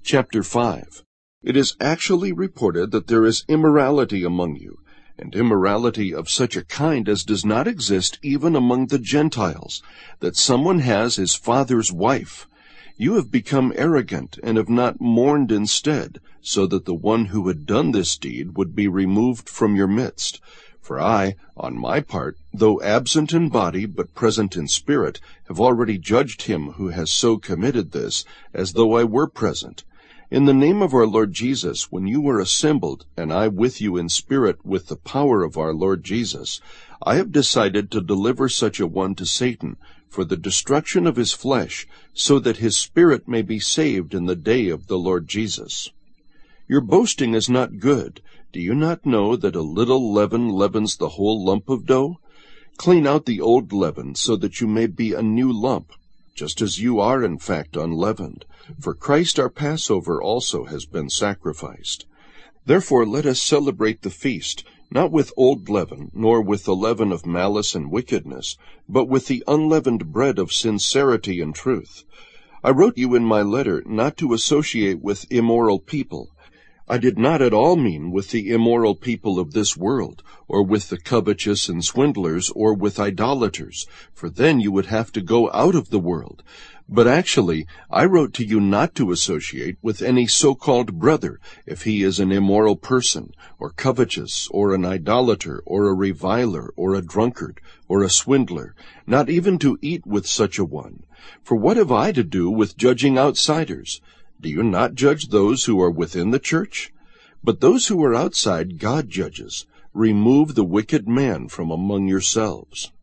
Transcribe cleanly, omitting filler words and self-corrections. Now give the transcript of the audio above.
Chapter 5. It is actually reported that there is immorality among you, and immorality of such a kind as does not exist even among the Gentiles, that someone has his father's wife. You have become arrogant, and have not mourned instead, so that the one who had done this deed would be removed from your midst. For I, on my part, though absent in body but present in spirit, have already judged him who has so committed this, as though I were present. In the name of our Lord Jesus, when you were assembled, and I with you in spirit with the power of our Lord Jesus, I have decided to deliver such a one to Satan, for the destruction of his flesh, so that his spirit may be saved in the day of the Lord Jesus. Your boasting is not good. Do you not know that a little leaven leavens the whole lump of dough? Clean out the old leaven, so that you may be a new lump, just as you are in fact unleavened. For Christ our Passover also has been sacrificed. Therefore let us celebrate the feast, not with old leaven, nor with the leaven of malice and wickedness, but with the unleavened bread of sincerity and truth. I wrote you in my letter not to associate with immoral people. I did not at all mean with the immoral people of this world, or with the covetous and swindlers, or with idolaters, for then you would have to go out of the world. But actually, I wrote to you not to associate with any so-called brother, if he is an immoral person, or covetous, or an idolater, or a reviler, or a drunkard, or a swindler, not even to eat with such a one. For what have I to do with judging outsiders? Do you not judge those who are within the church? But those who are outside God judges. Remove the wicked man from among yourselves.